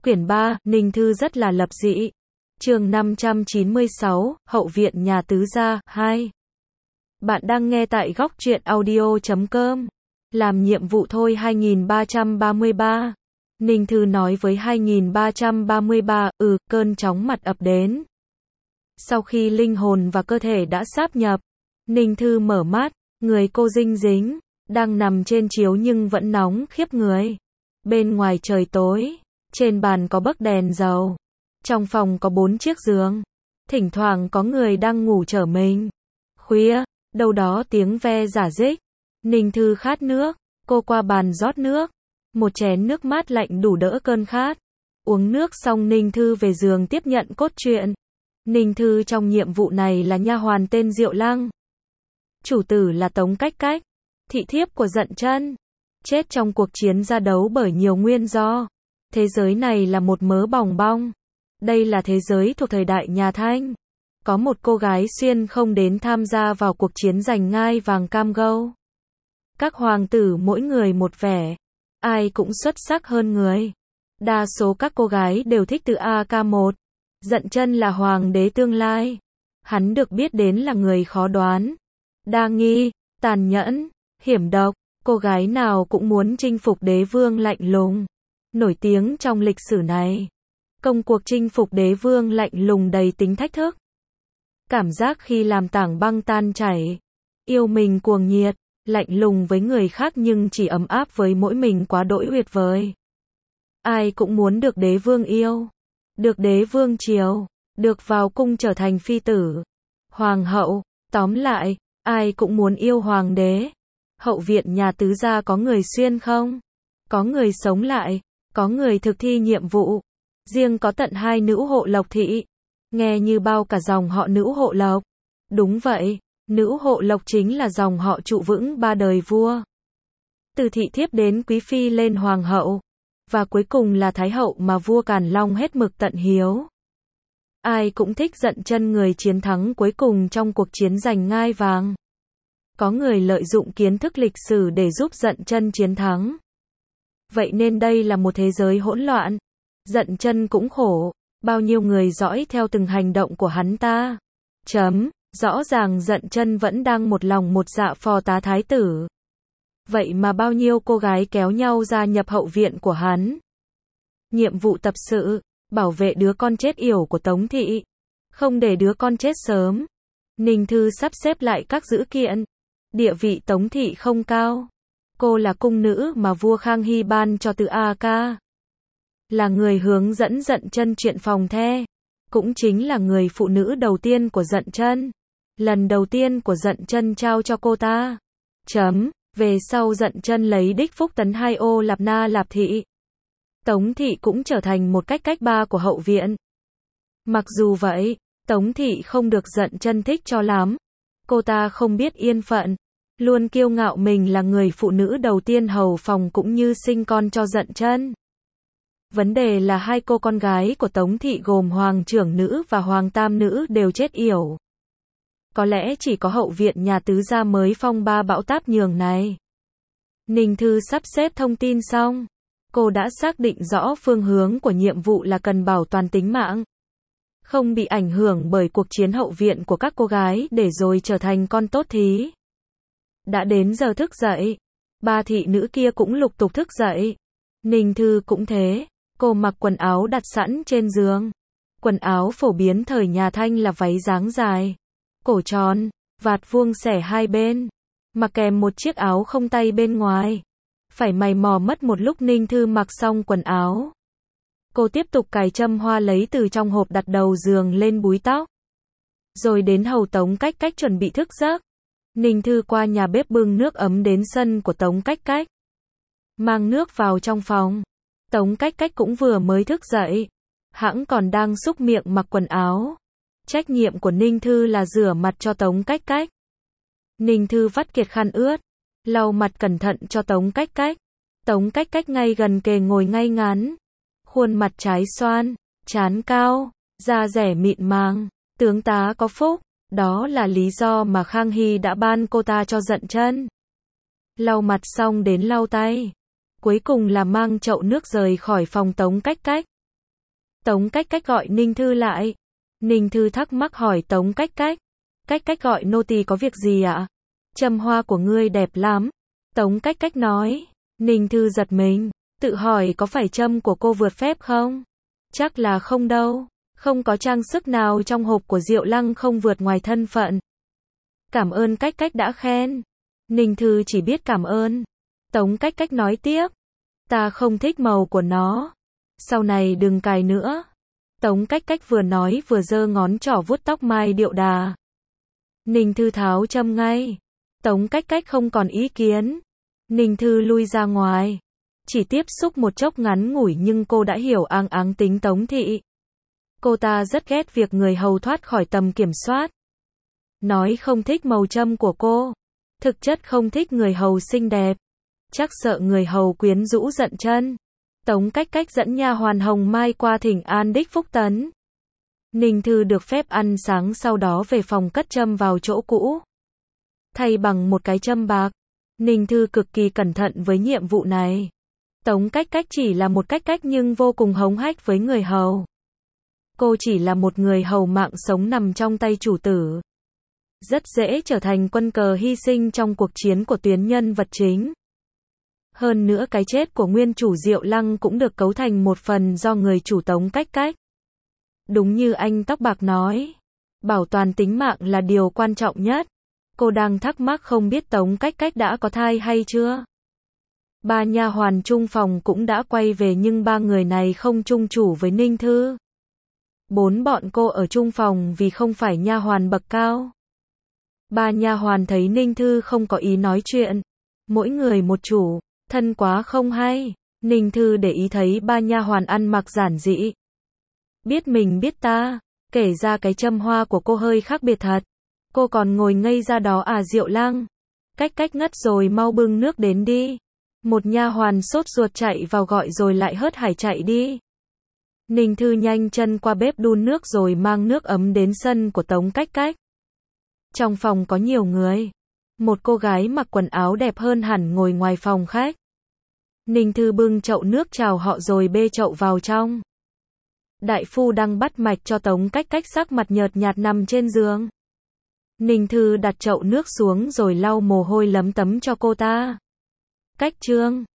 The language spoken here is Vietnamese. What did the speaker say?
Quyển 3, Ninh Thư rất là lập dị. Chương 596, Hậu viện nhà tứ gia, 2. Bạn đang nghe tại góc truyện audio.com. Làm nhiệm vụ thôi 2333. Ninh Thư nói với 2333, cơn chóng mặt ập đến. Sau khi linh hồn và cơ thể đã sáp nhập, Ninh Thư mở mắt, người cô dinh dính, đang nằm trên chiếu nhưng vẫn nóng khiếp người. Bên ngoài trời tối, trên bàn có bấc đèn dầu. Trong phòng có 4 chiếc giường. Thỉnh thoảng có người đang ngủ trở mình. Khuya, đâu đó tiếng ve rả rích. Ninh Thư khát nước, cô qua bàn rót nước. Một chén nước mát lạnh đủ đỡ cơn khát. Uống nước xong Ninh Thư về giường tiếp nhận cốt truyện. Ninh Thư trong nhiệm vụ này là nha hoàn tên Diệu Lăng. Chủ tử là Tống Cách Cách, thị thiếp của Dận Chân. Chết trong cuộc chiến ra đấu bởi nhiều nguyên do. Thế giới này là một mớ bòng bong. Đây là thế giới thuộc thời đại nhà Thanh. Có một cô gái xuyên không đến tham gia vào cuộc chiến giành ngai vàng Cam Go. Các hoàng tử mỗi người một vẻ. Ai cũng xuất sắc hơn người. Đa số các cô gái đều thích từ AK1. Dận Chân là hoàng đế tương lai. Hắn được biết đến là người khó đoán, đa nghi, tàn nhẫn, hiểm độc. Cô gái nào cũng muốn chinh phục đế vương lạnh lùng. Nổi tiếng trong lịch sử này. Công cuộc chinh phục đế vương lạnh lùng đầy tính thách thức. Cảm giác khi làm tảng băng tan chảy. Yêu mình cuồng nhiệt, lạnh lùng với người khác nhưng chỉ ấm áp với mỗi mình quá đỗi uyệt vời. Ai cũng muốn được đế vương yêu, được đế vương chiều, được vào cung trở thành phi tử, hoàng hậu. Tóm lại, ai cũng muốn yêu hoàng đế. Hậu viện nhà tứ gia có người xuyên không? Có người sống lại, có người thực thi nhiệm vụ. Riêng có tận 2 nữ hộ Lộc thị. Nghe như bao cả dòng họ nữ hộ Lộc. Đúng vậy, nữ hộ Lộc chính là dòng họ trụ vững 3 đời vua. Từ thị thiếp đến quý phi lên hoàng hậu. Và cuối cùng là thái hậu mà vua Càn Long hết mực tận hiếu. Ai cũng thích Dận Chân người chiến thắng cuối cùng trong cuộc chiến giành ngai vàng. Có người lợi dụng kiến thức lịch sử để giúp Dận Chân chiến thắng. Vậy nên đây là một thế giới hỗn loạn. Dận Chân cũng khổ, bao nhiêu người dõi theo từng hành động của hắn ta. Rõ ràng Dận Chân vẫn đang một lòng một dạ phò tá thái tử. Vậy mà bao nhiêu cô gái kéo nhau gia nhập hậu viện của hắn. Nhiệm vụ tập sự, bảo vệ đứa con chết yểu của Tống thị. Không để đứa con chết sớm. Ninh Thư sắp xếp lại các dữ kiện. Địa vị Tống thị không cao. Cô là cung nữ mà vua Khang Hy ban cho từ AK. Là người hướng dẫn Dận Chân chuyện phòng the. Cũng chính là người phụ nữ đầu tiên của Dận Chân. Lần đầu tiên của Dận Chân trao cho cô ta. Về sau Dận Chân lấy đích phúc tấn 2 ô Lạp Na Lạp thị. Tống thị cũng trở thành một cách ba của hậu viện. Mặc dù vậy, Tống thị không được Dận Chân thích cho lắm. Cô ta không biết yên phận. Luôn kiêu ngạo mình là người phụ nữ đầu tiên hầu phòng cũng như sinh con cho Dận Chân. Vấn đề là 2 cô con gái của Tống thị gồm hoàng trưởng nữ và hoàng tam nữ đều chết yểu. Có lẽ chỉ có hậu viện nhà tứ gia mới phong ba bão táp nhường này. Ninh Thư sắp xếp thông tin xong. Cô đã xác định rõ phương hướng của nhiệm vụ là cần bảo toàn tính mạng. Không bị ảnh hưởng bởi cuộc chiến hậu viện của các cô gái để rồi trở thành con tốt thí. Đã đến giờ thức dậy. 3 thị nữ kia cũng lục tục thức dậy. Ninh Thư cũng thế. Cô mặc quần áo đặt sẵn trên giường. Quần áo phổ biến thời nhà Thanh là váy dáng dài, cổ tròn, vạt vuông xẻ 2 bên. Mặc kèm một chiếc áo không tay bên ngoài. Phải mày mò mất một lúc Ninh Thư mặc xong quần áo. Cô tiếp tục cài châm hoa lấy từ trong hộp đặt đầu giường lên búi tóc. Rồi đến hầu Tống Cách Cách chuẩn bị thức giấc. Ninh Thư qua nhà bếp bưng nước ấm đến sân của Tống Cách Cách. Mang nước vào trong phòng. Tống Cách Cách cũng vừa mới thức dậy. Hẵng còn đang xúc miệng mặc quần áo. Trách nhiệm của Ninh Thư là rửa mặt cho Tống Cách Cách. Ninh Thư vắt kiệt khăn ướt, lau mặt cẩn thận cho Tống Cách Cách. Tống Cách Cách ngay gần kề ngồi ngay ngắn. Khuôn mặt trái xoan, trán cao, da dẻ mịn màng, tướng tá có phúc. Đó là lý do mà Khang Hy đã ban cô ta cho Dận Chân. Lau mặt xong đến lau tay. Cuối cùng là mang chậu nước rời khỏi phòng Tống Cách Cách. Tống Cách Cách gọi Ninh Thư lại. Ninh Thư thắc mắc hỏi Tống Cách Cách. Cách Cách gọi nô tỳ có việc gì ạ? Châm hoa của ngươi đẹp lắm. Tống Cách Cách nói. Ninh Thư giật mình, tự hỏi có phải châm của cô vượt phép không? Chắc là không đâu. Không có trang sức nào trong hộp của Diệu Lăng không vượt ngoài thân phận. Cảm ơn Cách Cách đã khen. Ninh Thư chỉ biết cảm ơn. Tống Cách Cách nói tiếp. Ta không thích màu của nó. Sau này đừng cài nữa. Tống Cách Cách vừa nói vừa giơ ngón trỏ vuốt tóc mai điệu đà. Ninh Thư tháo châm ngay. Tống Cách Cách không còn ý kiến. Ninh Thư lui ra ngoài. Chỉ tiếp xúc một chốc ngắn ngủi nhưng cô đã hiểu áng áng tính Tống thị. Cô ta rất ghét việc người hầu thoát khỏi tầm kiểm soát. Nói không thích màu châm của cô. Thực chất không thích người hầu xinh đẹp. Chắc sợ người hầu quyến rũ giận chân. Tống Cách Cách dẫn nha hoàn Hồng Mai qua thỉnh an đích Phúc Tấn. Ninh Thư được phép ăn sáng sau đó về phòng cất châm vào chỗ cũ. Thay bằng một cái châm bạc. Ninh Thư cực kỳ cẩn thận với nhiệm vụ này. Tống Cách Cách chỉ là một cách cách nhưng vô cùng hống hách với người hầu. Cô chỉ là một người hầu mạng sống nằm trong tay chủ tử. Rất dễ trở thành quân cờ hy sinh trong cuộc chiến của tuyến nhân vật chính. Hơn nữa cái chết của nguyên chủ Diệu Lăng cũng được cấu thành một phần do người chủ Tống Cách Cách. Đúng như anh tóc bạc nói, bảo toàn tính mạng là điều quan trọng nhất. Cô đang thắc mắc không biết Tống Cách Cách đã có thai hay chưa. 3 nha hoàn chung phòng cũng đã quay về nhưng 3 người này không chung chủ với Ninh Thư. 4 bọn cô ở chung phòng vì không phải nha hoàn bậc cao. 3 nha hoàn thấy Ninh Thư không có ý nói chuyện. Mỗi người một chủ, thân quá không hay. Ninh Thư để ý thấy 3 nha hoàn ăn mặc giản dị. Biết mình biết ta, kể ra cái châm hoa của cô hơi khác biệt thật. Cô còn ngồi ngây ra đó à Diệu Lăng. Cách Cách ngất rồi mau bưng nước đến đi. Một nha hoàn sốt ruột chạy vào gọi rồi lại hớt hải chạy đi. Ninh Thư nhanh chân qua bếp đun nước rồi mang nước ấm đến sân của Tống Cách Cách. Trong phòng có nhiều người. Một cô gái mặc quần áo đẹp hơn hẳn ngồi ngoài phòng khách. Ninh Thư bưng chậu nước chào họ rồi bê chậu vào trong. Đại phu đang bắt mạch cho Tống Cách Cách sắc mặt nhợt nhạt nằm trên giường. Ninh Thư đặt chậu nước xuống rồi lau mồ hôi lấm tấm cho cô ta. Cách Trương,